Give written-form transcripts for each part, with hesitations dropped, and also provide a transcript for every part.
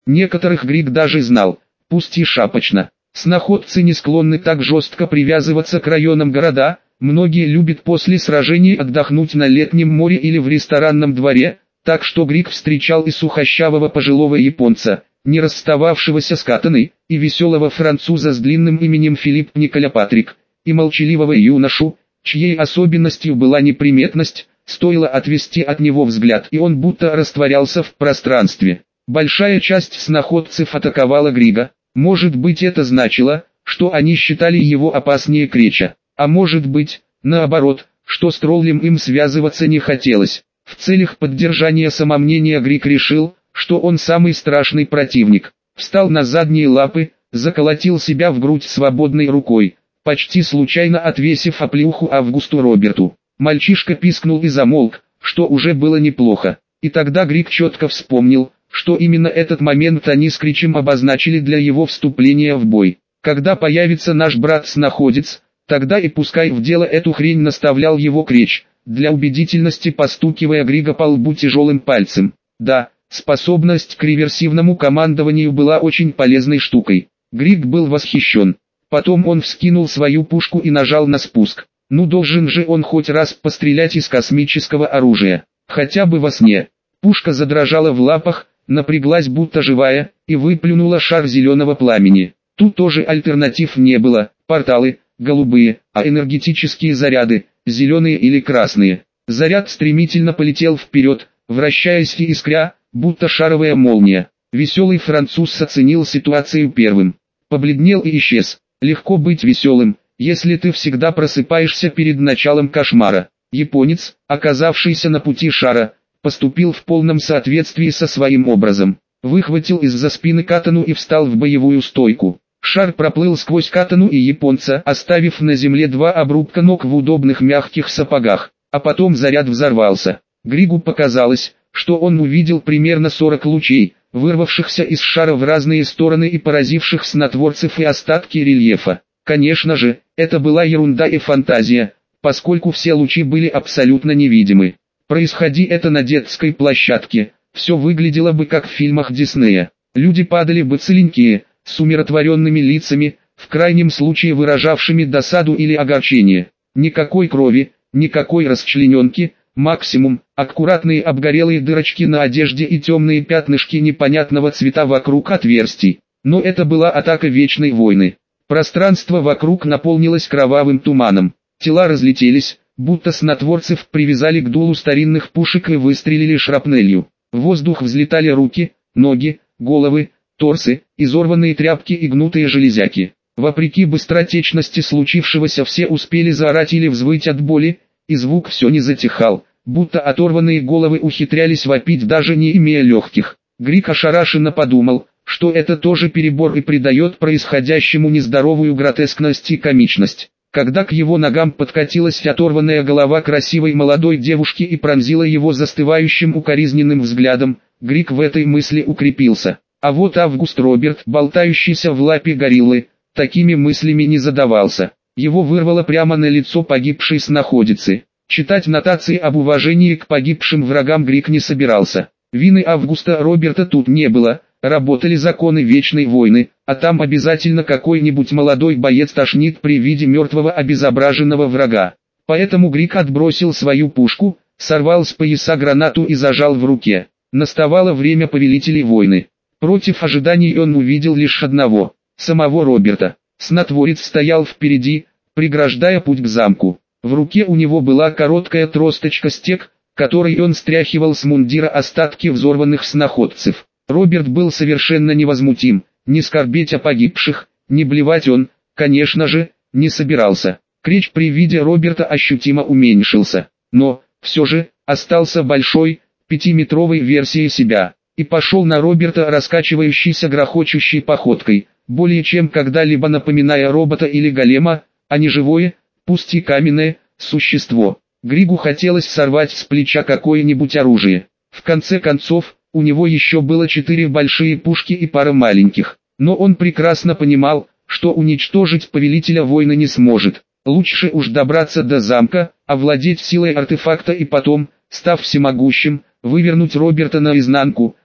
Некоторых Грик даже знал, пусть и шапочно. Сноходцы не склонны так жестко привязываться к районам города, многие любят после сражений отдохнуть на летнем море или в ресторанном дворе, так что Грик встречал и сухощавого пожилого японца, не расстававшегося с катаной, и веселого француза с длинным именем Филипп Николя Патрик, и молчаливого юношу, чьей особенностью была неприметность, стоило отвести от него взгляд, и он будто растворялся в пространстве. Большая часть сноходцев атаковала Грига. Может быть, это значило, что они считали его опаснее Креча, а может быть, наоборот, что с троллем им связываться не хотелось. В целях поддержания самомнения Грик решил, что он самый страшный противник. Встал на задние лапы, заколотил себя в грудь свободной рукой, почти случайно отвесив оплеуху Августу Роберту. Мальчишка пискнул и замолк, что уже было неплохо. И тогда Грик четко вспомнил, что именно этот момент они с Кричем обозначили для его вступления в бой. Когда появится наш брат-сноходец, тогда и пускай в дело эту хрень, наставлял его Крич, для убедительности постукивая Грига по лбу тяжелым пальцем. Да, способность к реверсивному командованию была очень полезной штукой. Григ был восхищен. Потом он вскинул свою пушку и нажал на спуск. Ну должен же он хоть раз пострелять из космического оружия, хотя бы во сне. Пушка задрожала в лапах, напряглась будто живая, и выплюнула шар зеленого пламени. Тут тоже альтернатив не было, порталы, голубые, а энергетические заряды, зеленые или красные. Заряд стремительно полетел вперед, вращаясь и искря, будто шаровая молния. Веселый француз оценил ситуацию первым. Побледнел и исчез. Легко быть веселым, если ты всегда просыпаешься перед началом кошмара. Японец, оказавшийся на пути шара, поступил в полном соответствии со своим образом. Выхватил из-за спины катану и встал в боевую стойку. Шар проплыл сквозь катану и японца, оставив на земле два обрубка ног в удобных мягких сапогах. А потом заряд взорвался. Григу показалось, что он увидел примерно 40 лучей, вырвавшихся из шара в разные стороны и поразивших снотворцев и остатки рельефа. Конечно же, это была ерунда и фантазия, поскольку все лучи были абсолютно невидимы. Происходи это на детской площадке, все выглядело бы как в фильмах Диснея. Люди падали бы целенькие, с умиротворенными лицами, в крайнем случае выражавшими досаду или огорчение. Никакой крови, никакой расчлененки, максимум, аккуратные обгорелые дырочки на одежде и темные пятнышки непонятного цвета вокруг отверстий. Но это была атака Вечной Войны. Пространство вокруг наполнилось кровавым туманом. Тела разлетелись, будто снотворцев привязали к дулу старинных пушек и выстрелили шрапнелью. В воздух взлетали руки, ноги, головы, торсы, изорванные тряпки и гнутые железяки. Вопреки быстротечности случившегося все успели заорать или взвыть от боли, и звук все не затихал, будто оторванные головы ухитрялись вопить, даже не имея легких. Грик ошарашенно подумал, что это тоже перебор и придает происходящему нездоровую гротескность и комичность. Когда к его ногам подкатилась оторванная голова красивой молодой девушки и пронзила его застывающим укоризненным взглядом, Грик в этой мысли укрепился. А вот Август Роберт, болтающийся в лапе гориллы, такими мыслями не задавался. Его вырвало прямо на лицо погибшей сноходицы. Читать нотации об уважении к погибшим врагам Грик не собирался. Вины Августа Роберта тут не было. Работали законы Вечной Войны, а там обязательно какой-нибудь молодой боец тошнит при виде мертвого обезображенного врага. Поэтому Грик отбросил свою пушку, сорвал с пояса гранату и зажал в руке. Наставало время повелителей войны. Против ожиданий он увидел лишь одного – самого Роберта. Снотворец стоял впереди, преграждая путь к замку. В руке у него была короткая тросточка-стек, которой он стряхивал с мундира остатки взорванных сноходцев. Роберт был совершенно невозмутим, не скорбеть о погибших, не блевать он, конечно же, не собирался. Крич при виде Роберта ощутимо уменьшился, но, все же, остался большой, 5-метровой версией себя, и пошел на Роберта раскачивающейся грохочущей походкой, более чем когда-либо напоминая робота или голема, а не живое, пусть и каменное, существо. Григу хотелось сорвать с плеча какое-нибудь оружие. В конце концов, у него еще было 4 большие пушки и пара маленьких, но он прекрасно понимал, что уничтожить повелителя войны не сможет. Лучше уж добраться до замка, овладеть силой артефакта и потом, став всемогущим, вывернуть Роберта наизнанку,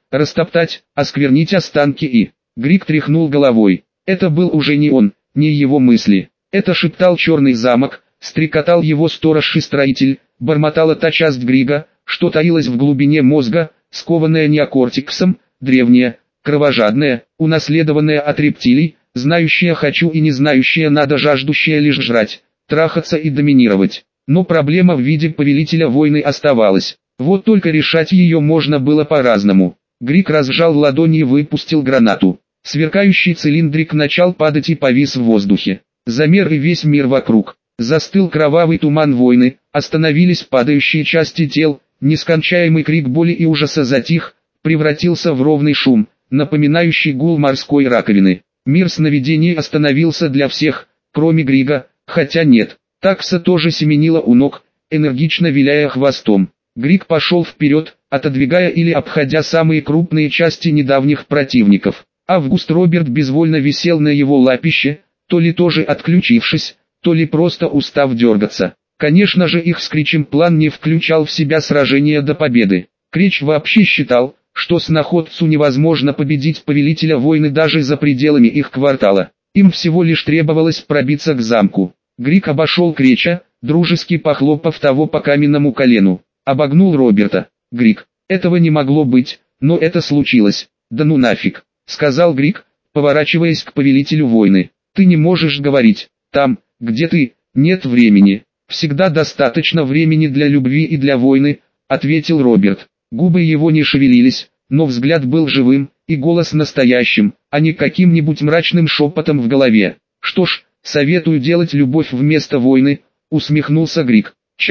растоптать, осквернить останки и... Грик тряхнул головой. Это был уже не он, не его мысли. Это шептал черный замок, стрекотал его сторож и строитель, бормотала та часть Грига, что таилась в глубине мозга, скованная неокортексом, древняя, кровожадная, унаследованная от рептилий, знающая хочу и не знающая надо, жаждущая лишь жрать, трахаться и доминировать. Но проблема в виде повелителя войны оставалась. Вот только решать ее можно было по-разному. Грик разжал ладони и выпустил гранату. Сверкающий цилиндрик начал падать и повис в воздухе. Замер и весь мир вокруг. Застыл кровавый туман войны, остановились падающие части тел, нескончаемый крик боли и ужаса затих, превратился в ровный шум, напоминающий гул морской раковины. Мир сновидений остановился для всех, кроме Грига, хотя нет. Такса тоже семенила у ног, энергично виляя хвостом. Григ пошел вперед, отодвигая или обходя самые крупные части недавних противников. Август Роберт безвольно висел на его лапище, то ли тоже отключившись, то ли просто устав дергаться. Конечно же, их с Кричем план не включал в себя сражение до победы. Крич вообще считал, что сноходцу невозможно победить повелителя войны даже за пределами их квартала. Им всего лишь требовалось пробиться к замку. Грик обошел Крича, дружески похлопав того по каменному колену. Обогнул Роберта. Грик, этого не могло быть, но это случилось. Да ну нафиг, сказал Грик, поворачиваясь к повелителю войны. Ты не можешь говорить, там, где ты, нет времени. Всегда достаточно времени для любви и для войны, ответил Роберт. Губы его не шевелились, но взгляд был живым, и голос настоящим, а не каким-нибудь мрачным шепотом в голове. Что ж, советую делать любовь вместо войны, усмехнулся Грик.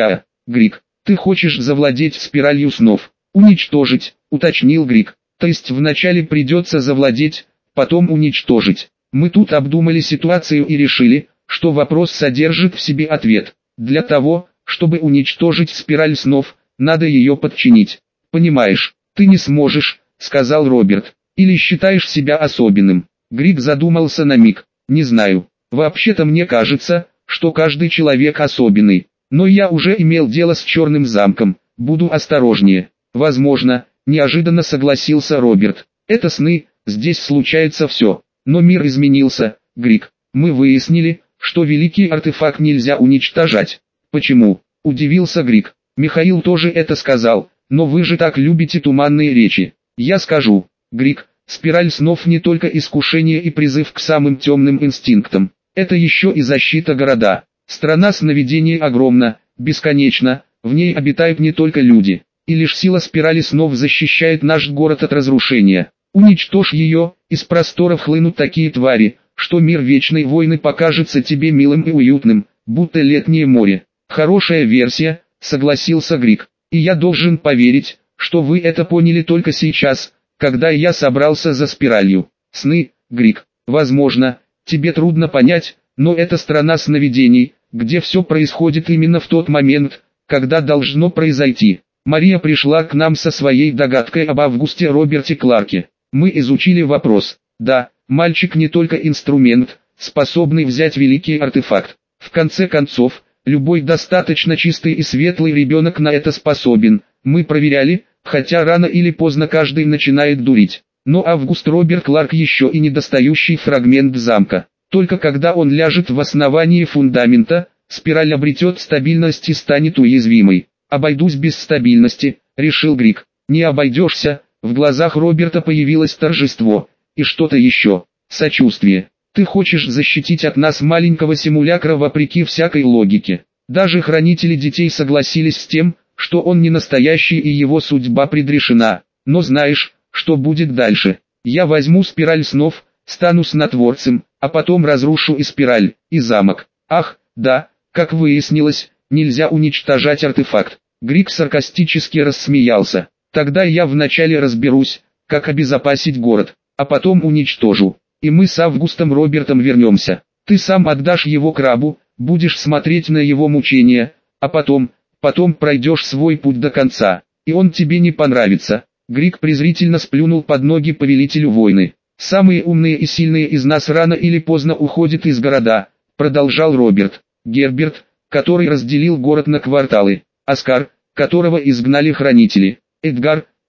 Грик, ты хочешь завладеть спиралью снов? Уничтожить, уточнил Грик. То есть вначале придется завладеть, потом уничтожить. Мы тут обдумали ситуацию и решили, что вопрос содержит в себе ответ. Для того, чтобы уничтожить спираль снов, надо ее подчинить. Понимаешь, ты не сможешь, сказал Роберт. Или считаешь себя особенным? Грик задумался на миг. Не знаю. Вообще-то мне кажется, что каждый человек особенный. Но я уже имел дело с Черным замком, буду осторожнее. Возможно, неожиданно согласился Роберт. Это сны, здесь случается все. Но мир изменился, Грик. Мы выяснили, что великий артефакт нельзя уничтожать. Почему? Удивился Грик. Михаил тоже это сказал, но вы же так любите туманные речи. Я скажу, Грик, спираль снов не только искушение и призыв к самым темным инстинктам. Это еще и защита города. Страна сновидений огромна, бесконечна, в ней обитают не только люди. И лишь сила спирали снов защищает наш город от разрушения. Уничтожь ее, из просторов хлынут такие твари, что мир вечной войны покажется тебе милым и уютным, будто летнее море. Хорошая версия, согласился Грик. И я должен поверить, что вы это поняли только сейчас, когда я собрался за спиралью. Сны, Грик, возможно, тебе трудно понять, но это страна сновидений, где все происходит именно в тот момент, когда должно произойти. Мария пришла к нам со своей догадкой об Августе Роберте Кларке. Мы изучили вопрос. Да, мальчик не только инструмент, способный взять великий артефакт. В конце концов, любой достаточно чистый и светлый ребенок на это способен. Мы проверяли, хотя рано или поздно каждый начинает дурить. Но Август Роберт Кларк еще и недостающий фрагмент замка. Только когда он ляжет в основании фундамента, спираль обретет стабильность и станет уязвимой. «Обойдусь без стабильности», — решил Грик. «Не обойдешься». В глазах Роберта появилось торжество. И что-то еще. Сочувствие. «Ты хочешь защитить от нас маленького симулякра вопреки всякой логике». Даже хранители детей согласились с тем, что он не настоящий и его судьба предрешена. Но знаешь, что будет дальше? Я возьму спираль снов, стану снотворцем, а потом разрушу и спираль, и замок. Ах, да, как выяснилось, нельзя уничтожать артефакт. Грик саркастически рассмеялся. Тогда я вначале разберусь, как обезопасить город, а потом уничтожу. И мы с Августом Робертом вернемся. Ты сам отдашь его крабу, будешь смотреть на его мучения, а потом пройдешь свой путь до конца. И он тебе не понравится. Грик презрительно сплюнул под ноги повелителю войны. Самые умные и сильные из нас рано или поздно уходят из города, продолжал Роберт. Герберт, который разделил город на кварталы. Оскар, которого изгнали хранители. Эдгар,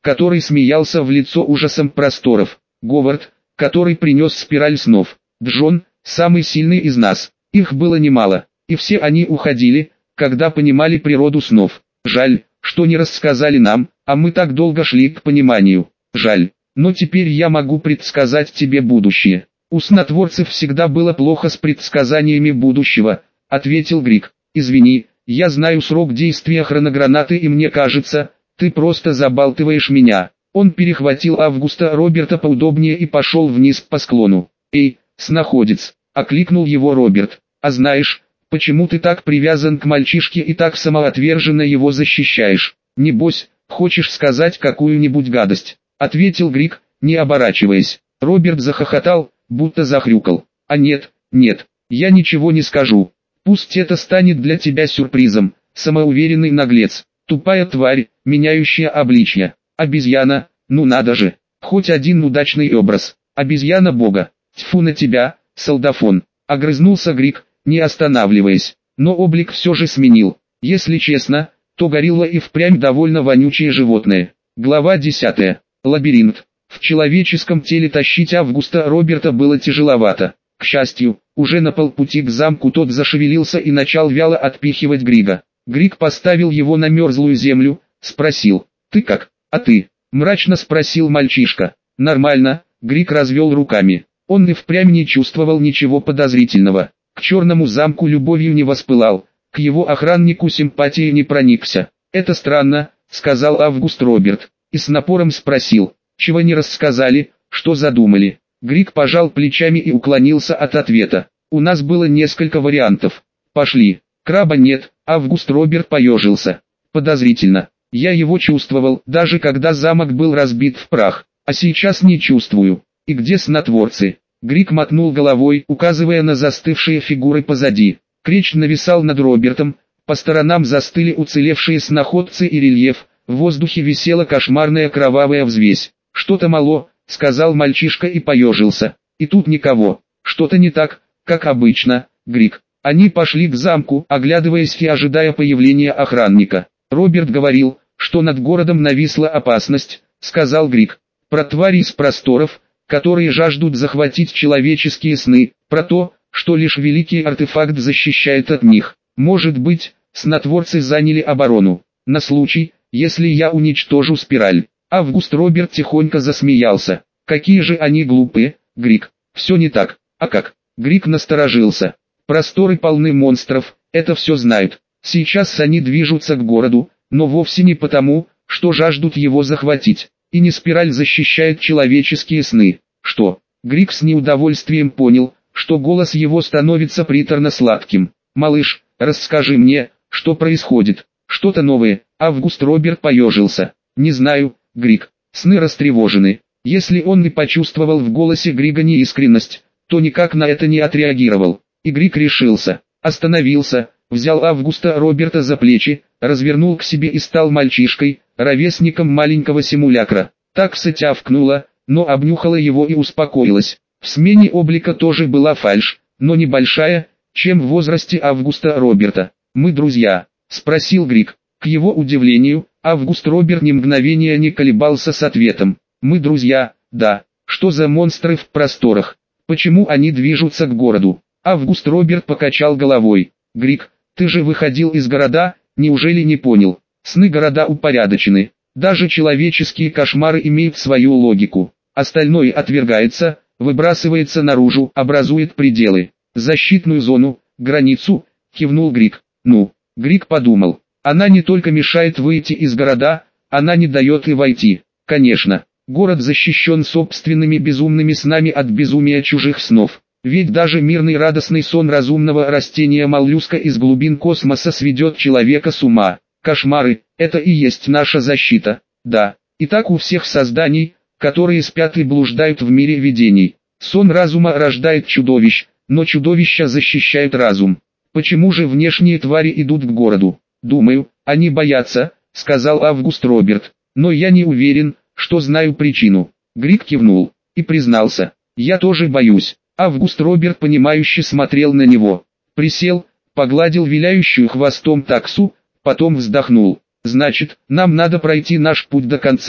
который смеялся в лицо ужасом просторов. Говард, который принес спираль снов. Джон, самый сильный из нас. Их было немало, и все они уходили, когда понимали природу снов. Жаль, что не рассказали нам, а мы так долго шли к пониманию. Жаль, но теперь я могу предсказать тебе будущее. У снотворцев всегда было плохо с предсказаниями будущего, ответил Грик. Извини, я знаю срок действия хроногранаты и мне кажется, ты просто забалтываешь меня. Он перехватил Августа Роберта поудобнее и пошел вниз по склону. «Эй, снаходец!» — окликнул его Роберт. «А знаешь, почему ты так привязан к мальчишке и так самоотверженно его защищаешь? Небось, хочешь сказать какую-нибудь гадость?» — ответил Грик, не оборачиваясь. Роберт захохотал, будто захрюкал. «А нет, нет, я ничего не скажу. Пусть это станет для тебя сюрпризом, самоуверенный наглец, тупая тварь, меняющая обличья. Обезьяна, ну надо же, хоть один удачный образ. Обезьяна бога. Тьфу на тебя, солдафон!» — огрызнулся Грик, не останавливаясь. Но облик все же сменил. Если честно, то горилла и впрямь довольно вонючее животное. Глава 10. Лабиринт. В человеческом теле тащить Августа Роберта было тяжеловато. К счастью, уже на полпути к замку тот зашевелился и начал вяло отпихивать Грига. Григ поставил его на мерзлую землю, спросил: «Ты как?» «А ты?» — мрачно спросил мальчишка. «Нормально», — Григ развел руками. Он и впрямь не чувствовал ничего подозрительного. К черному замку любовью не воспылал, к его охраннику симпатией не проникся. «Это странно», — сказал Август Роберт, и с напором спросил: «Чего не рассказали, что задумали?» Григ пожал плечами и уклонился от ответа. «У нас было несколько вариантов. Пошли». «Краба нет», — Август Роберт поежился. «Подозрительно. Я его чувствовал, даже когда замок был разбит в прах, а сейчас не чувствую. И где снотворцы?» Грик мотнул головой, указывая на застывшие фигуры позади. Кречь нависал над Робертом, по сторонам застыли уцелевшие сноходцы и рельеф, в воздухе висела кошмарная кровавая взвесь. «Что-то мало», — сказал мальчишка и поежился. «И тут никого. Что-то не так, как обычно, Грик». Они пошли к замку, оглядываясь и ожидая появления охранника. «Роберт говорил, что над городом нависла опасность», — сказал Грик. «Про твари из просторов, которые жаждут захватить человеческие сны, про то, что лишь великий артефакт защищает от них. Может быть, снотворцы заняли оборону, на случай, если я уничтожу спираль». Август Роберт тихонько засмеялся. «Какие же они глупые, Грик. Все не так». «А как?» Грик насторожился. «Просторы полны монстров, это все знают. Сейчас они движутся к городу, но вовсе не потому, что жаждут его захватить. И не спираль защищает человеческие сны». «Что?» Грик с неудовольствием понял, что голос его становится приторно-сладким. «Малыш, расскажи мне, что происходит. Что-то новое». Август Роберт поежился. «Не знаю, Грик. Сны растревожены». Если он и почувствовал в голосе Грига неискренность, то никак на это не отреагировал. И Грик решился, остановился, взял Августа Роберта за плечи, развернул к себе и стал мальчишкой, ровесником маленького симулякра. Такса тявкнула, но обнюхала его и успокоилась. В смене облика тоже была фальшь, но небольшая, чем в возрасте Августа Роберта. «Мы друзья?» — спросил Грик. К его удивлению, Август Роберт ни мгновения не колебался с ответом. «Мы друзья, да. Что за монстры в просторах? Почему они движутся к городу?» Август Роберт покачал головой. «Грик, ты же выходил из города, неужели не понял? Сны города упорядочены. Даже человеческие кошмары имеют свою логику. Остальное отвергается, выбрасывается наружу, образует пределы. Защитную зону, границу», кивнул Грик. «Ну?» Грик подумал. «Она не только мешает выйти из города, она не дает и войти». Конечно, город защищен собственными безумными снами от безумия чужих снов. Ведь даже мирный радостный сон разумного растения-моллюска из глубин космоса сведет человека с ума. Кошмары – это и есть наша защита, да. И так у всех созданий, которые спят и блуждают в мире видений. Сон разума рождает чудовищ, но чудовища защищают разум. Почему же внешние твари идут к городу? «Думаю, они боятся», — сказал Август Роберт. «Но я не уверен, что знаю причину». Грик кивнул и признался. «Я тоже боюсь». Август Роберт понимающе смотрел на него. Присел, погладил виляющую хвостом таксу, потом вздохнул. «Значит, нам надо пройти наш путь до конца».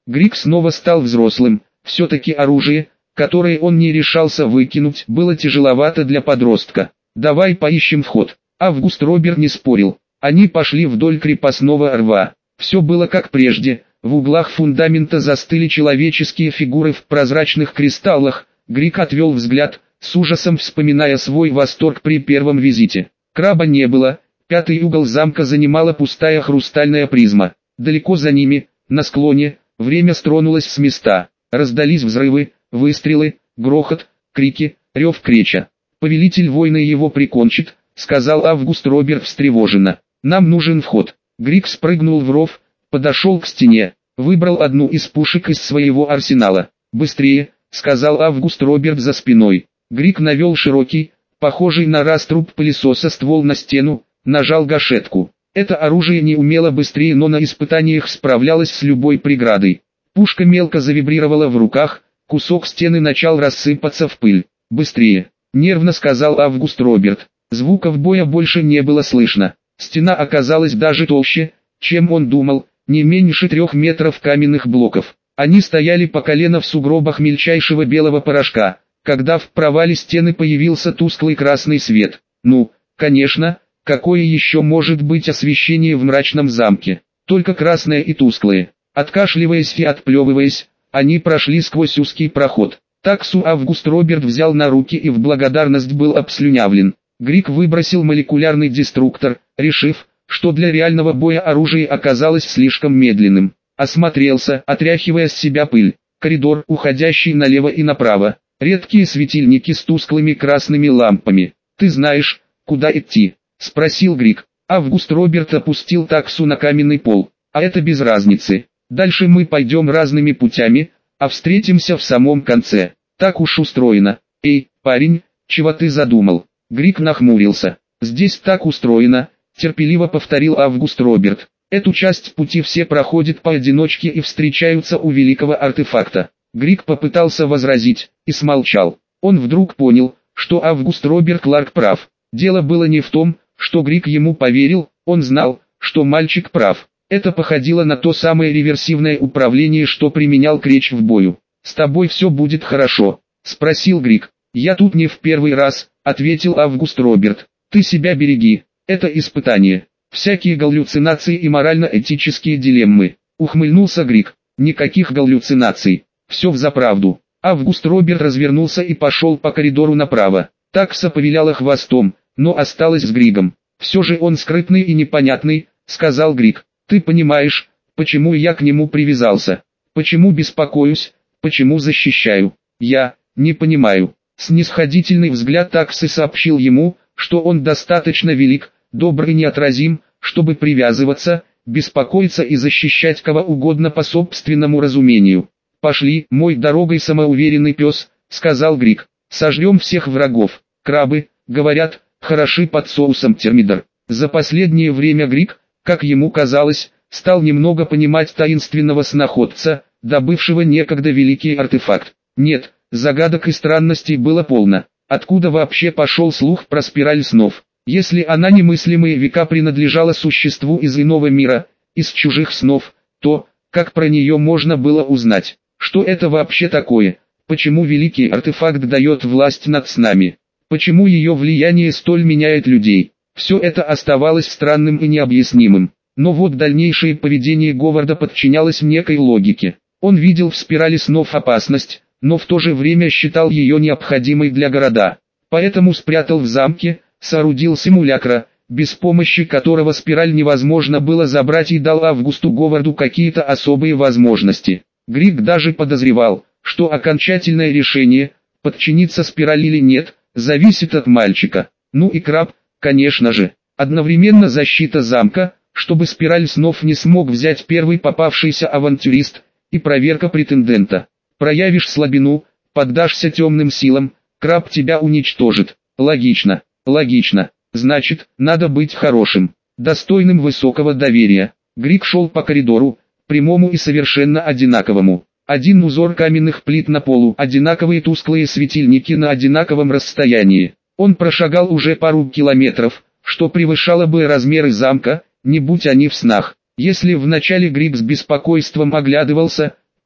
Грик снова стал взрослым, все-таки оружие, которое он не решался выкинуть, было тяжеловато для подростка. «Давай поищем вход». Август Роберт не спорил. Они пошли вдоль крепостного рва. Все было как прежде, в углах фундамента застыли человеческие фигуры в прозрачных кристаллах. Грик отвел взгляд, с ужасом вспоминая свой восторг при первом визите. Краба не было, пятый угол замка занимала пустая хрустальная призма. Далеко за ними, на склоне, время стронулось с места. Раздались взрывы, выстрелы, грохот, крики, рев креча. «Повелитель войны его прикончит», — сказал Август Роберт встревоженно. «Нам нужен вход». Грик спрыгнул в ров, подошел к стене, выбрал одну из пушек из своего арсенала. «Быстрее», — сказал Август Роберт за спиной. Грик навел широкий, похожий на раструб пылесоса ствол на стену, нажал гашетку. Это оружие не умело быстрее, но на испытаниях справлялось с любой преградой. Пушка мелко завибрировала в руках, кусок стены начал рассыпаться в пыль. «Быстрее», — нервно сказал Август Роберт. Звуков боя больше не было слышно. Стена оказалась даже толще, чем он думал, не меньше 3 метров каменных блоков. Они стояли по колено в сугробах мельчайшего белого порошка, когда в провале стены появился тусклый красный свет. Ну, конечно, какое еще может быть освещение в мрачном замке? Только красное и тусклое. Откашливаясь и отплевываясь, они прошли сквозь узкий проход. Таксу Август Роберт взял на руки и в благодарность был обслюнявлен. Грик выбросил молекулярный деструктор, решив, что для реального боя оружие оказалось слишком медленным. Осмотрелся, отряхивая с себя пыль. Коридор, уходящий налево и направо. Редкие светильники с тусклыми красными лампами. «Ты знаешь, куда идти?» — спросил Грик. Август Роберт опустил таксу на каменный пол. «А это без разницы. Дальше мы пойдем разными путями, а встретимся в самом конце. Так уж устроено. Эй, парень, чего ты задумал?» Грик нахмурился. «Здесь так устроено», — терпеливо повторил Август Роберт. «Эту часть пути все проходят поодиночке и встречаются у великого артефакта». Грик попытался возразить, и смолчал. Он вдруг понял, что Август Роберт Кларк прав. Дело было не в том, что Грик ему поверил, он знал, что мальчик прав. Это походило на то самое реверсивное управление, что применял Креч в бою. «С тобой все будет хорошо?» — спросил Грик. «Я тут не в первый раз», — ответил Август Роберт. «Ты себя береги, это испытание. Всякие галлюцинации и морально-этические дилеммы», — ухмыльнулся Грик. «Никаких галлюцинаций, все взаправду». Август Роберт развернулся и пошел по коридору направо. Такса повиляла хвостом, но осталась с Григом. «Все же он скрытный и непонятный», — сказал Грик. «Ты понимаешь, почему я к нему привязался? Почему беспокоюсь, почему защищаю? Я не понимаю». Снисходительный взгляд таксы сообщил ему, что он достаточно велик, добр и неотразим, чтобы привязываться, беспокоиться и защищать кого угодно по собственному разумению. «Пошли, мой дорогой самоуверенный пес», — сказал Грик. «Сожрем всех врагов. Крабы, говорят, хороши под соусом термидор». За последнее время Грик, как ему казалось, стал немного понимать таинственного сноходца, добывшего некогда великий артефакт. Нет, загадок и странностей было полно. Откуда вообще пошел слух про спираль снов? Если она немыслимые века принадлежала существу из иного мира, из чужих снов, то, как про нее можно было узнать? Что это вообще такое? Почему великий артефакт дает власть над снами? Почему ее влияние столь меняет людей? Все это оставалось странным и необъяснимым. Но вот дальнейшее поведение Говарда подчинялось некой логике. Он видел в спирали снов опасность, но в то же время считал ее необходимой для города. Поэтому спрятал в замке, соорудил симулякра, без помощи которого спираль невозможно было забрать, и дал Августу Говарду какие-то особые возможности. Грик даже подозревал, что окончательное решение, подчиниться спирали или нет, зависит от мальчика. Ну и Краб, конечно же. Одновременно защита замка, чтобы спираль снов не смог взять первый попавшийся авантюрист, и проверка претендента. Проявишь слабину, поддашься темным силам, Краб тебя уничтожит. Логично, логично. Значит, надо быть хорошим, достойным высокого доверия. Грик шел по коридору, прямому и совершенно одинаковому. Один узор каменных плит на полу, одинаковые тусклые светильники на одинаковом расстоянии. Он прошагал уже пару километров, что превышало бы размеры замка, не будь они в снах. Если вначале Грик с беспокойством оглядывался,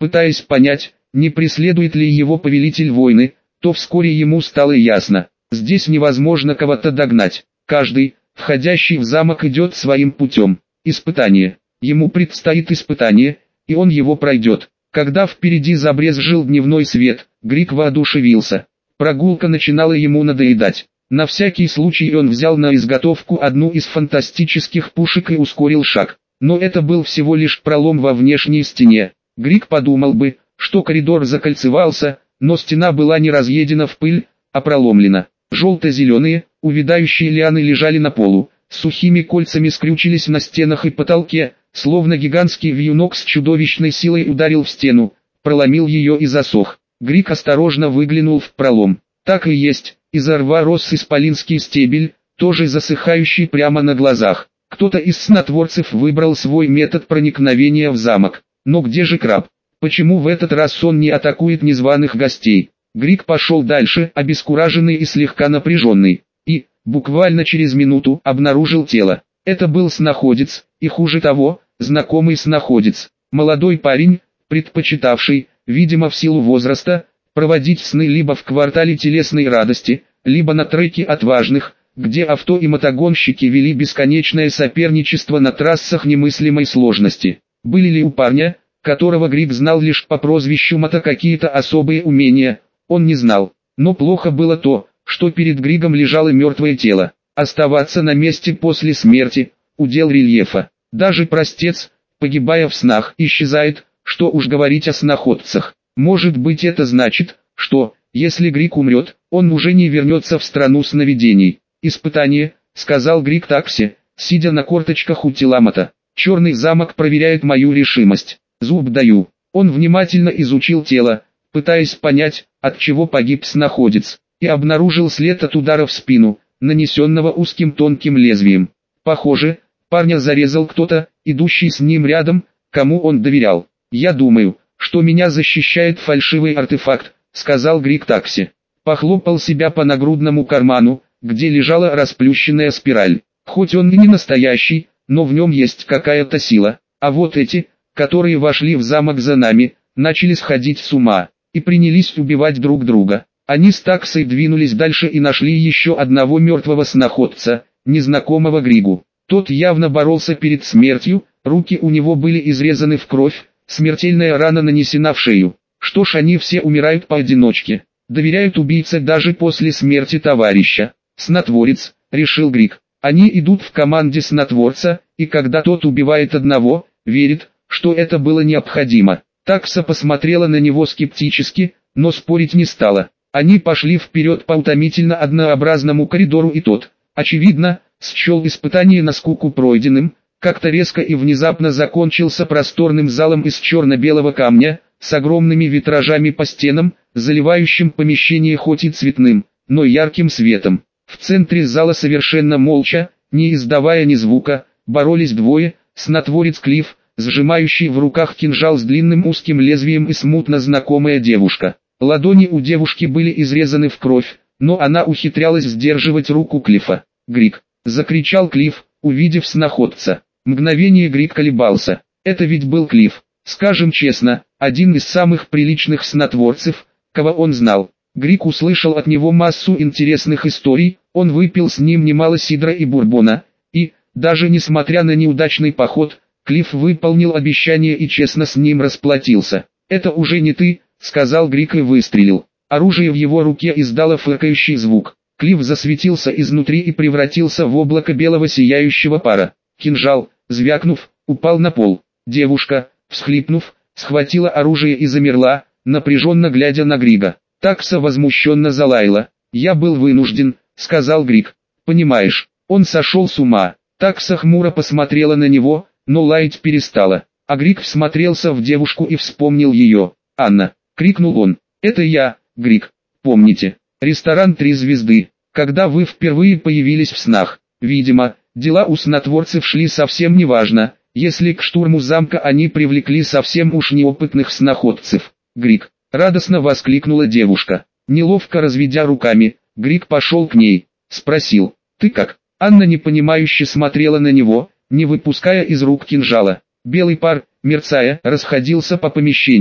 пытаясь понять, не преследует ли его повелитель войны, то вскоре ему стало ясно, здесь невозможно кого-то догнать. Каждый, входящий в замок, идет своим путем. Испытание. Ему предстоит испытание, и он его пройдет. Когда впереди забрезжил дневной свет, Грик воодушевился. Прогулка начинала ему надоедать. На всякий случай он взял на изготовку одну из фантастических пушек и ускорил шаг. Но это был всего лишь пролом во внешней стене. Грик подумал бы, что коридор закольцевался, но стена была не разъедена в пыль, а проломлена. Желто-зеленые, увядающие лианы лежали на полу, сухими кольцами скрючились на стенах и потолке, словно гигантский вьюнок с чудовищной силой ударил в стену, проломил ее и засох. Грик осторожно выглянул в пролом. Так и есть, изо рва рос исполинский стебель, тоже засыхающий прямо на глазах. Кто-то из снотворцев выбрал свой метод проникновения в замок. Но где же краб? Почему в этот раз он не атакует незваных гостей? Грик пошел дальше, обескураженный и слегка напряженный. И, буквально через минуту, обнаружил тело. Это был снаходец, и хуже того, знакомый снаходец. Молодой парень, предпочитавший, видимо в силу возраста, проводить сны либо в квартале телесной радости, либо на треке отважных, где авто и мотогонщики вели бесконечное соперничество на трассах немыслимой сложности. Были ли у парня, которого Грик знал лишь по прозвищу Мота, какие-то особые умения, он не знал. Но плохо было то, что перед Григом лежало мертвое тело. Оставаться на месте после смерти – удел рельефа. Даже простец, погибая в снах, исчезает, что уж говорить о сноходцах. Может быть, это значит, что, если Грик умрет, он уже не вернется в страну сновидений. «Испытание», — сказал Грик такси, сидя на корточках у тела Мота. «Черный замок проверяет мою решимость. Зуб даю». Он внимательно изучил тело, пытаясь понять, от чего погиб сноходец, и обнаружил след от удара в спину, нанесенного узким тонким лезвием. Похоже, парня зарезал кто-то, идущий с ним рядом, кому он доверял. «Я думаю, что меня защищает фальшивый артефакт», — сказал Грик такси. Похлопал себя по нагрудному карману, где лежала расплющенная спираль. Хоть он и не настоящий, но в нем есть какая-то сила. А вот эти, которые вошли в замок за нами, начали сходить с ума и принялись убивать друг друга. Они с таксой двинулись дальше и нашли еще одного мертвого сноходца, незнакомого Григу. Тот явно боролся перед смертью, руки у него были изрезаны в кровь, смертельная рана нанесена в шею. Что ж, они все умирают поодиночке, доверяют убийце даже после смерти товарища. «Снотворец», — решил Грик. Они идут в команде снотворца, и когда тот убивает одного, верит, что это было необходимо. Такса посмотрела на него скептически, но спорить не стала. Они пошли вперед по утомительно однообразному коридору, и тот, очевидно, счел испытание на скуку пройденным, как-то резко и внезапно закончился просторным залом из черно-белого камня, с огромными витражами по стенам, заливающим помещение хоть и цветным, но ярким светом. В центре зала совершенно молча, не издавая ни звука, боролись двое, снотворец Клифф, сжимающий в руках кинжал с длинным узким лезвием, и смутно знакомая девушка. Ладони у девушки были изрезаны в кровь, но она ухитрялась сдерживать руку Клиффа. «Грик!» — закричал Клифф, увидев сноходца. Мгновение Грик колебался. Это ведь был Клифф, скажем честно, один из самых приличных снотворцев, кого он знал. Грик услышал от него массу интересных историй, он выпил с ним немало сидра и бурбона, и, даже несмотря на неудачный поход, Клифф выполнил обещание и честно с ним расплатился. «Это уже не ты», — сказал Грик и выстрелил. Оружие в его руке издало фыркающий звук. Клифф засветился изнутри и превратился в облако белого сияющего пара. Кинжал, звякнув, упал на пол. Девушка, всхлипнув, схватила оружие и замерла, напряженно глядя на Грига. Такса возмущенно залаяла. «Я был вынужден», — сказал Грик. «Понимаешь, он сошел с ума». Такса хмуро посмотрела на него, но лаять перестала. А Грик всмотрелся в девушку и вспомнил ее. «Анна!» — крикнул он. «Это я, Грик. Помните? Ресторан «Три звезды». Когда вы впервые появились в снах, видимо, дела у снотворцев шли совсем неважно, если к штурму замка они привлекли совсем уж неопытных сноходцев». «Грик!» — радостно воскликнула девушка. Неловко разведя руками, Грик пошел к ней, спросил: «Ты как?» Анна непонимающе смотрела на него, не выпуская из рук кинжала. Белый пар, мерцая, расходился по помещению.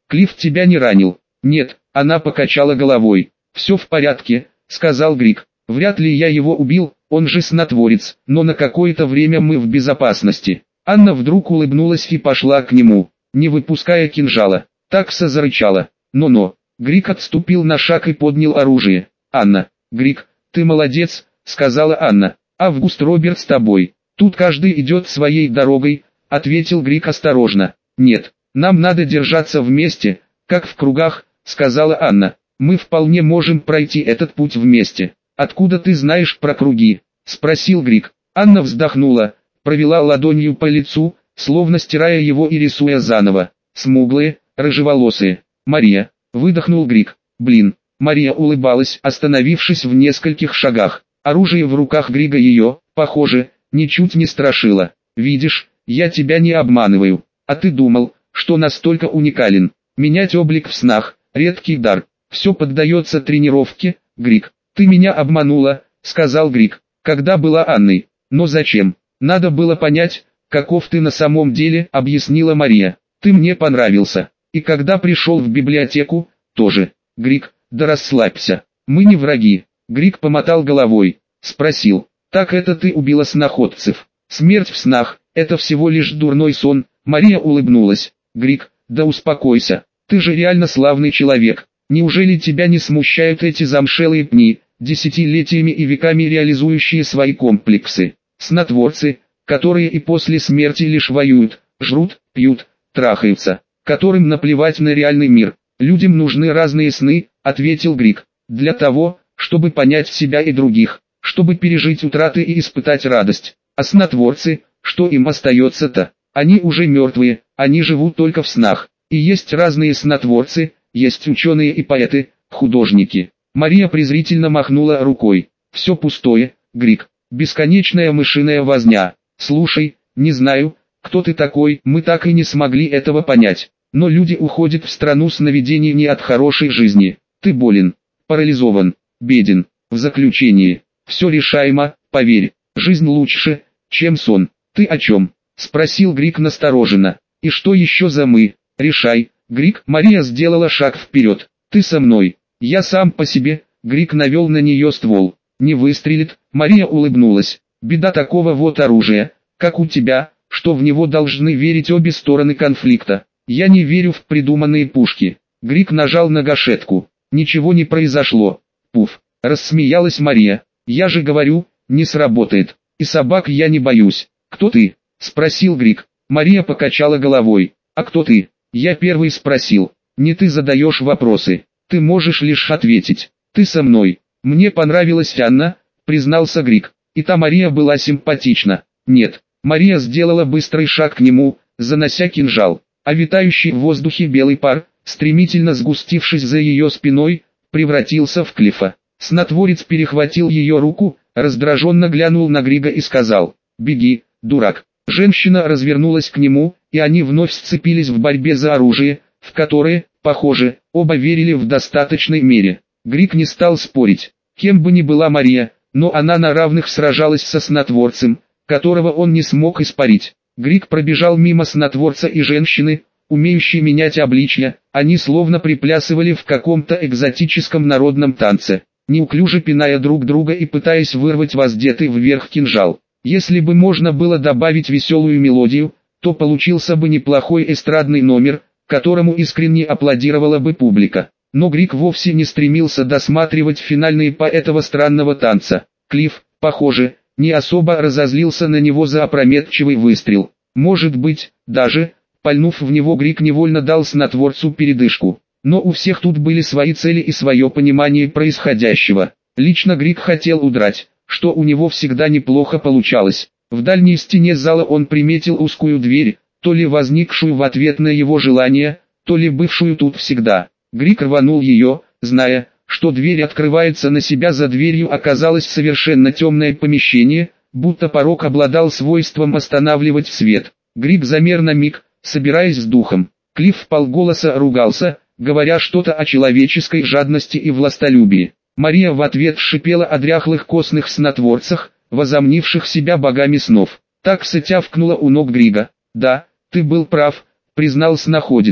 Клифф тебя не ранил? Нет, она покачала головой. Все в порядке, сказал Грик. Вряд ли я его убил, он же снотворец, но на какое-то время мы в безопасности. Анна вдруг улыбнулась и пошла к нему, не выпуская кинжала. Такса зарычала. Но. Грик отступил на шаг и поднял оружие. Анна, Грик, ты молодец, сказала Анна. Август Роберт с тобой. Тут каждый идет своей дорогой, ответил Грик осторожно. Нет, нам надо держаться вместе, как в кругах, сказала Анна. Мы вполне можем пройти этот путь вместе. Откуда ты знаешь про круги? Спросил Грик. Анна вздохнула, провела ладонью по лицу, словно стирая его и рисуя заново. Смуглые, рыжеволосые. Мария, выдохнул Грик. Блин. Мария улыбалась, остановившись в нескольких шагах. Оружие в руках Грига ее, похоже, ничуть не страшило. Видишь, я тебя не обманываю. А ты думал, что настолько уникален. Менять облик в снах, редкий дар. Все поддается тренировке, Грик. Ты меня обманула, сказал Грик, когда была Анной. Но зачем? Надо было понять, каков ты на самом деле, объяснила Мария. Ты мне понравился. И когда пришел в библиотеку, тоже. Грик, да расслабься. Мы не враги. Грик помотал головой. Спросил, так это ты убила сноходцев? Смерть в снах, это всего лишь дурной сон. Мария улыбнулась. Грик, да успокойся. Ты же реально славный человек. Неужели тебя не смущают эти замшелые пни, десятилетиями и веками реализующие свои комплексы? Снотворцы, которые и после смерти лишь воюют, жрут, пьют, трахаются, которым наплевать на реальный мир. Людям нужны разные сны, ответил Грик. Для того, чтобы понять себя и других, чтобы пережить утраты и испытать радость. А снотворцы, что им остается-то? Они уже мертвые, они живут только в снах. И есть разные снотворцы, есть ученые и поэты, художники. Мария презрительно махнула рукой. Все пустое, Грик. Бесконечная мышиная возня. Слушай, не знаю, кто ты такой, мы так и не смогли этого понять. Но люди уходят в страну сновидений не от хорошей жизни. Ты болен, парализован, беден. В заключении, все решаемо, поверь. Жизнь лучше, чем сон. Ты о чем? Спросил Грик настороженно. И что еще за мы? Решай, Грик. Мария сделала шаг вперед. Ты со мной. Я сам по себе. Грик навел на нее ствол. Не выстрелит. Мария улыбнулась. Беда такого вот оружия, как у тебя, что в него должны верить обе стороны конфликта. Я не верю в придуманные пушки. Грик нажал на гашетку. Ничего не произошло. Пуф. Рассмеялась Мария. Я же говорю, не сработает. И собак я не боюсь. Кто ты? Спросил Грик. Мария покачала головой. А кто ты? Я первый спросил. Не ты задаешь вопросы. Ты можешь лишь ответить. Ты со мной. Мне понравилась Анна, признался Грик. И та Мария была симпатична. Нет. Мария сделала быстрый шаг к нему, занося кинжал. А витающий в воздухе белый пар, стремительно сгустившись за ее спиной, превратился в Клиффа. Снотворец перехватил ее руку, раздраженно глянул на Грига и сказал: «Беги, дурак». Женщина развернулась к нему, и они вновь сцепились в борьбе за оружие, в которое, похоже, оба верили в достаточной мере. Григ не стал спорить. Кем бы ни была Мария, но она на равных сражалась со снотворцем, которого он не смог испарить. Григ пробежал мимо снотворца и женщины, умеющей менять обличья, они словно приплясывали в каком-то экзотическом народном танце, неуклюже пиная друг друга и пытаясь вырвать воздетый вверх кинжал. Если бы можно было добавить веселую мелодию, то получился бы неплохой эстрадный номер, которому искренне аплодировала бы публика. Но Григ вовсе не стремился досматривать финальные по этого странного танца. Клифф, похоже, не особо разозлился на него за опрометчивый выстрел. Может быть, даже, пальнув в него, Григ невольно дал снотворцу передышку. Но у всех тут были свои цели и свое понимание происходящего. Лично Григ хотел удрать, что у него всегда неплохо получалось. В дальней стене зала он приметил узкую дверь, то ли возникшую в ответ на его желание, то ли бывшую тут всегда. Григ рванул ее, зная, что дверь открывается на себя. За дверью оказалось совершенно темное помещение, будто порог обладал свойством останавливать свет. Григ замер на миг, собираясь с духом. Клифф вполголоса ругался, говоря что-то о человеческой жадности и властолюбии. Мария в ответ шипела о дряхлых костных снотворцах, возомнивших себя богами снов. Такса тявкнула у ног Грига. «Да, ты был прав», — признал сноходец.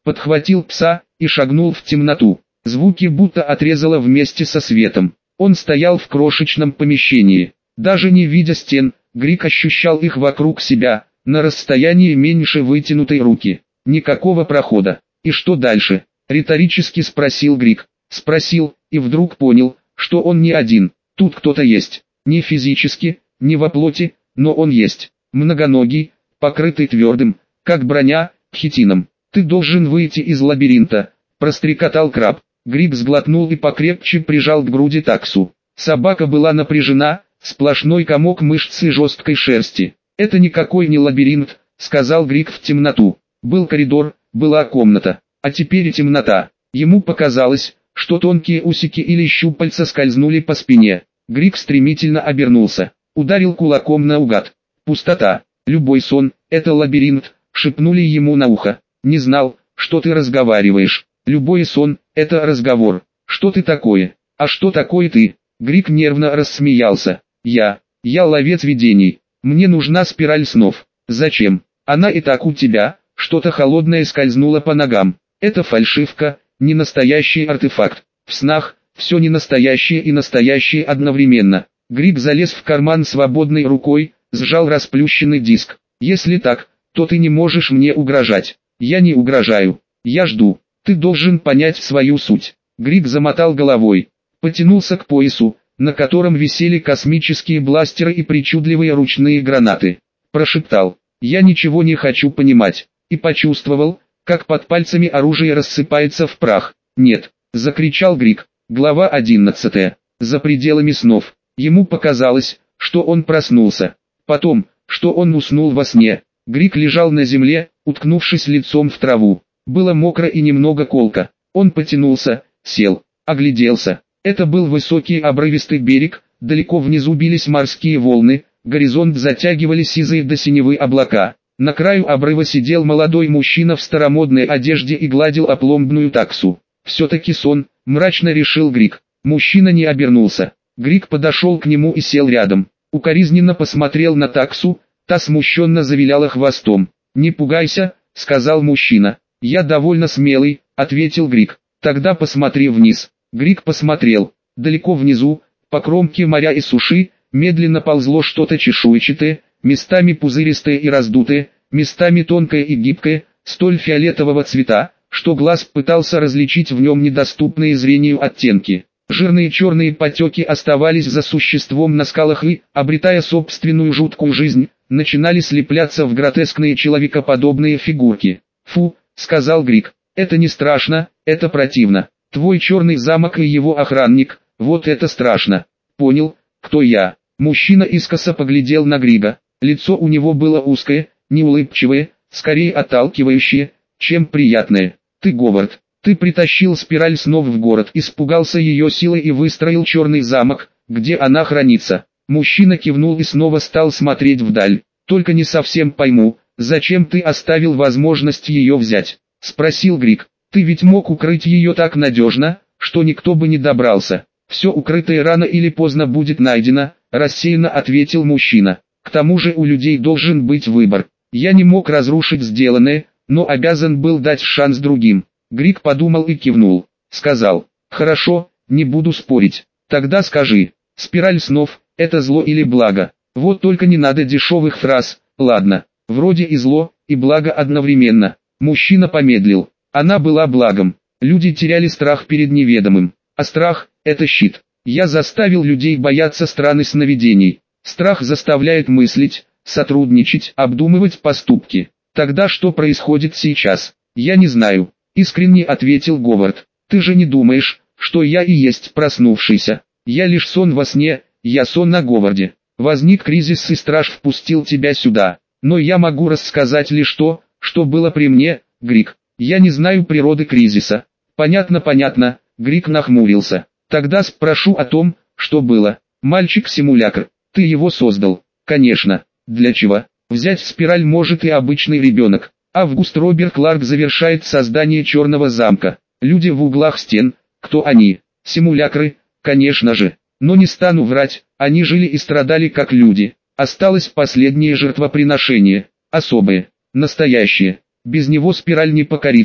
подхватил пса и шагнул в темноту. Звуки будто отрезало вместе со светом. Он стоял в крошечном помещении. Даже не видя стен, Грик ощущал их вокруг себя, на расстоянии меньше вытянутой руки. Никакого прохода. «И что дальше?» — риторически спросил Грик. Спросил, и вдруг понял, что он не один. Тут кто-то есть. Не физически, не во плоти, но он есть. Многоногий, покрытый твердым, как броня, хитином. «Ты должен выйти из лабиринта», — прострекотал краб. Грик сглотнул и покрепче прижал к груди таксу. Собака была напряжена, сплошной комок мышц и жесткой шерсти. «Это никакой не лабиринт», — сказал Грик в темноту. Был коридор, была комната, а теперь и темнота. Ему показалось, что тонкие усики или щупальца скользнули по спине. Грик стремительно обернулся, ударил кулаком наугад. Пустота. «Любой сон — это лабиринт», — шепнули ему на ухо. «Не знал, что ты разговариваешь. Любой сон — это разговор. Что ты такое? А что такое ты?» Грик нервно рассмеялся. Я ловец видений. Мне нужна спираль снов». «Зачем? Она и так у тебя». Что-то холодное скользнуло по ногам. «Это фальшивка, не настоящий артефакт. В снах все не настоящее и настоящее одновременно». Грик залез в карман свободной рукой, сжал расплющенный диск. «Если так, то ты не можешь мне угрожать». «Я не угрожаю. Я жду. Ты должен понять свою суть». Грик замотал головой, потянулся к поясу, на котором висели космические бластеры и причудливые ручные гранаты. Прошептал: «Я ничего не хочу понимать». И почувствовал, как под пальцами оружие рассыпается в прах. «Нет!» — закричал Грик. Глава 11. За пределами снов. Ему показалось, что он проснулся. Потом, что он уснул во сне. Грик лежал на земле, уткнувшись лицом в траву. Было мокро и немного колко. Он потянулся, сел, огляделся. Это был высокий обрывистый берег, далеко внизу бились морские волны, горизонт затягивали сизые до синевы облака. На краю обрыва сидел молодой мужчина в старомодной одежде и гладил опломбную таксу. «Все-таки сон», — мрачно решил Грик. Мужчина не обернулся. Грик подошел к нему и сел рядом. Укоризненно посмотрел на таксу, та смущенно завиляла хвостом. «Не пугайся», — сказал мужчина. «Я довольно смелый», — ответил Грик. «Тогда посмотри вниз». Грик посмотрел. Далеко внизу, по кромке моря и суши, медленно ползло что-то чешуйчатое, местами пузыристое и раздутое, местами тонкое и гибкое, столь фиолетового цвета, что глаз пытался различить в нем недоступные зрению оттенки. Жирные черные потеки оставались за существом на скалах и, обретая собственную жуткую жизнь, начинали слепляться в гротескные человекоподобные фигурки. «Фу», — сказал Грик, — «это не страшно, это противно. Твой черный замок и его охранник, вот это страшно». «Понял, кто я». Мужчина искоса поглядел на Грига. Лицо у него было узкое, неулыбчивое, скорее отталкивающее, чем приятное. «Ты, Говард, ты притащил спираль снов в город, испугался ее силы и выстроил черный замок, где она хранится». Мужчина кивнул и снова стал смотреть вдаль. «Только не совсем пойму, зачем ты оставил возможность ее взять?» — спросил Грик. «Ты ведь мог укрыть ее так надежно, что никто бы не добрался». «Все укрытое рано или поздно будет найдено», — рассеянно ответил мужчина. «К тому же у людей должен быть выбор. Я не мог разрушить сделанное, но обязан был дать шанс другим». Грик подумал и кивнул. Сказал: «Хорошо, не буду спорить. Тогда скажи, спираль снов — это зло или благо?» Вот только не надо дешевых фраз. «Ладно, вроде и зло, и благо одновременно». Мужчина помедлил. Она была благом. Люди теряли страх перед неведомым. А страх — это щит. Я заставил людей бояться стран и сновидений. Страх заставляет мыслить, сотрудничать, обдумывать поступки. Тогда что происходит сейчас? Я не знаю. Искренне ответил Говард. Ты же не думаешь, что я и есть проснувшийся? Я лишь сон во сне, я сон на Говарде. Возник кризис и страж впустил тебя сюда. Но я могу рассказать лишь то, что было при мне, Грик. Я не знаю природы кризиса. Понятно, Грик нахмурился. Тогда спрошу о том, что было. Мальчик-симулякр, ты его создал? Конечно. Для чего? Взять спираль может и обычный ребенок. Август Роберт Кларк завершает создание черного замка. Люди в углах стен, кто они? Симулякры, конечно же. Но не стану врать, они жили и страдали как люди. Осталось последнее жертвоприношение, особое, настоящее. Без него спираль не покорится.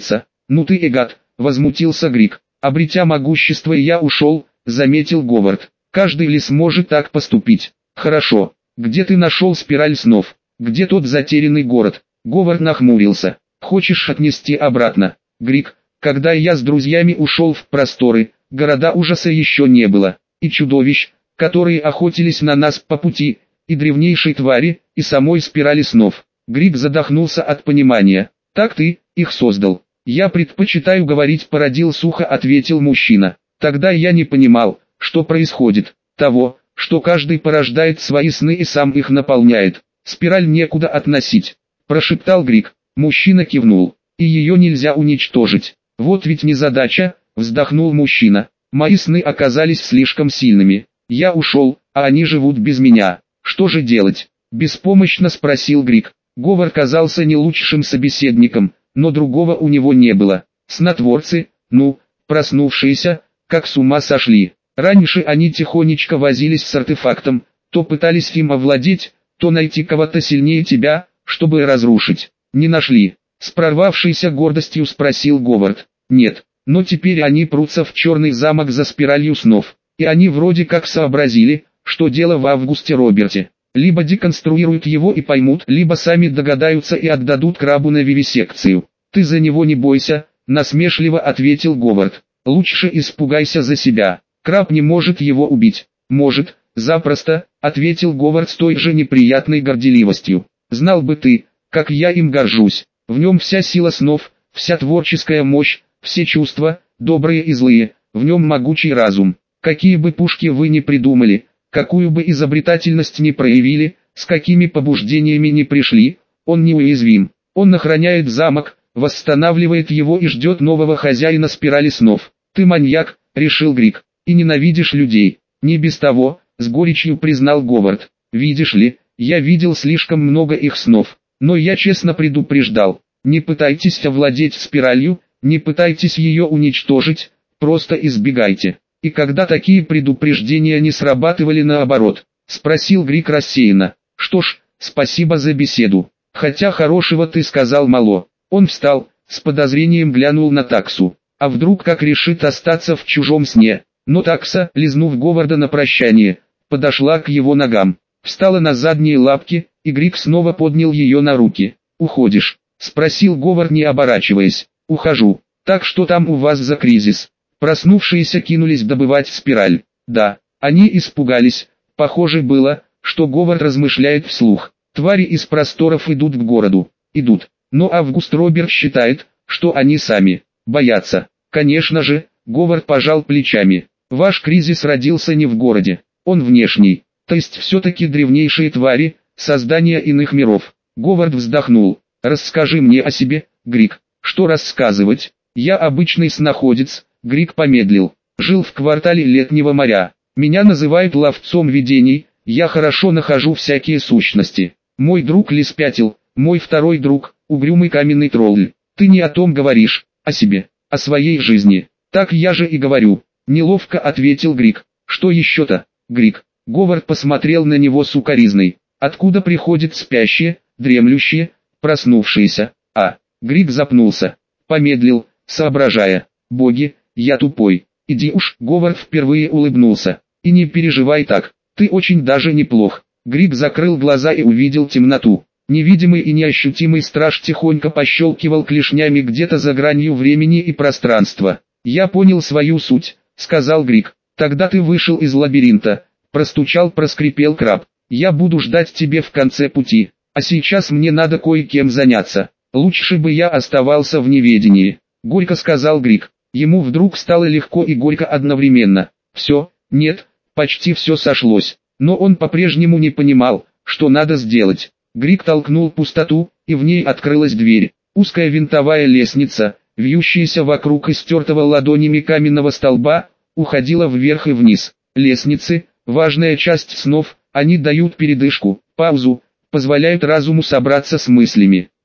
«Ну ты и гад», — возмутился Грик. «Обретя могущество, я ушел», — заметил Говард. «Каждый ли сможет так поступить?» «Хорошо. Где ты нашел спираль снов? Где тот затерянный город?» Говард нахмурился. «Хочешь отнести обратно?» «Грик, когда я с друзьями ушел в просторы, города ужаса еще не было, и чудовищ, которые охотились на нас по пути, и древнейшей твари, и самой спирали снов». Грик задохнулся от понимания. «Так ты их создал?» «Я предпочитаю говорить породил», сухо ответил мужчина. «Тогда я не понимал, что происходит. Того, что каждый порождает свои сны и сам их наполняет. Спираль некуда относить», прошептал Грик. Мужчина кивнул. «И ее нельзя уничтожить». «Вот ведь незадача», вздохнул мужчина. «Мои сны оказались слишком сильными. Я ушел, а они живут без меня. Что же делать?» Беспомощно спросил Грик. Говард казался не лучшим собеседником, но другого у него не было. Снотворцы, проснувшиеся, как с ума сошли. Раньше они тихонечко возились с артефактом, то пытались им овладеть, то найти кого-то сильнее тебя, чтобы разрушить. Не нашли. С прорвавшейся гордостью спросил Говард. «Нет, но теперь они прутся в черный замок за спиралью снов. И они вроде как сообразили, что дело в Августе Роберте. Либо деконструируют его и поймут, либо сами догадаются и отдадут крабу на вивисекцию». «Ты за него не бойся», насмешливо ответил Говард. «Лучше испугайся за себя. Краб не может его убить». «Может, запросто», ответил Говард с той же неприятной горделивостью. «Знал бы ты, как я им горжусь. В нем вся сила снов, вся творческая мощь, все чувства, добрые и злые, в нем могучий разум. Какие бы пушки вы ни придумали, какую бы изобретательность ни проявили, с какими побуждениями ни пришли, он неуязвим. Он охраняет замок, восстанавливает его и ждет нового хозяина спирали снов». «Ты маньяк», решил Грик, «и ненавидишь людей». «Не без того», с горечью признал Говард. «Видишь ли, я видел слишком много их снов. Но я честно предупреждал, не пытайтесь овладеть спиралью, не пытайтесь ее уничтожить, просто избегайте». «И когда такие предупреждения не срабатывали наоборот?» спросил Грик рассеянно. «Что ж, спасибо за беседу. Хотя хорошего ты сказал мало». Он встал, с подозрением глянул на таксу. А вдруг как решит остаться в чужом сне? Но такса, лизнув Говарда на прощание, подошла к его ногам. Встала на задние лапки, и Грик снова поднял ее на руки. «Уходишь?» спросил Говард, не оборачиваясь. «Ухожу. Так что там у вас за кризис?» Проснувшиеся кинулись добывать спираль. Да, они испугались. Похоже было, что Говард размышляет вслух. Твари из просторов идут к городу. Идут. Но Август Роберт считает, что они сами боятся. Конечно же, Говард пожал плечами. Ваш кризис родился не в городе. Он внешний. То есть все-таки древнейшие твари, создания иных миров. Говард вздохнул. «Расскажи мне о себе, Грик». «Что рассказывать? Я обычный сноходец». Грик помедлил. «Жил в квартале Летнего моря. Меня называют ловцом видений, я хорошо нахожу всякие сущности. Мой друг Ли спятил, мой второй друг, угрюмый каменный тролль. Ты не о том говоришь, о себе, о своей жизни». «Так я же и говорю», неловко ответил Грик. «Что еще-то, Грик?» Говард посмотрел на него с укоризной. «Откуда приходят спящие, дремлющие, проснувшиеся?» Грик запнулся, помедлил, соображая. «Боги, я тупой. Иди уж». Говард впервые улыбнулся. «И не переживай так, ты очень даже неплох». Грик закрыл глаза и увидел темноту. Невидимый и неощутимый страж тихонько пощелкивал клешнями где-то за гранью времени и пространства. «Я понял свою суть», — сказал Грик. «Тогда ты вышел из лабиринта», — проскрипел краб. «Я буду ждать тебя в конце пути, а сейчас мне надо кое-кем заняться. Лучше бы я оставался в неведении», — горько сказал Грик. Ему вдруг стало легко и горько одновременно. Все, нет, почти все сошлось, но он по-прежнему не понимал, что надо сделать. Грик толкнул пустоту, и в ней открылась дверь. Узкая винтовая лестница, вьющаяся вокруг истертого ладонями каменного столба, уходила вверх и вниз. Лестницы – важная часть снов, они дают передышку, паузу, позволяют разуму собраться с мыслями.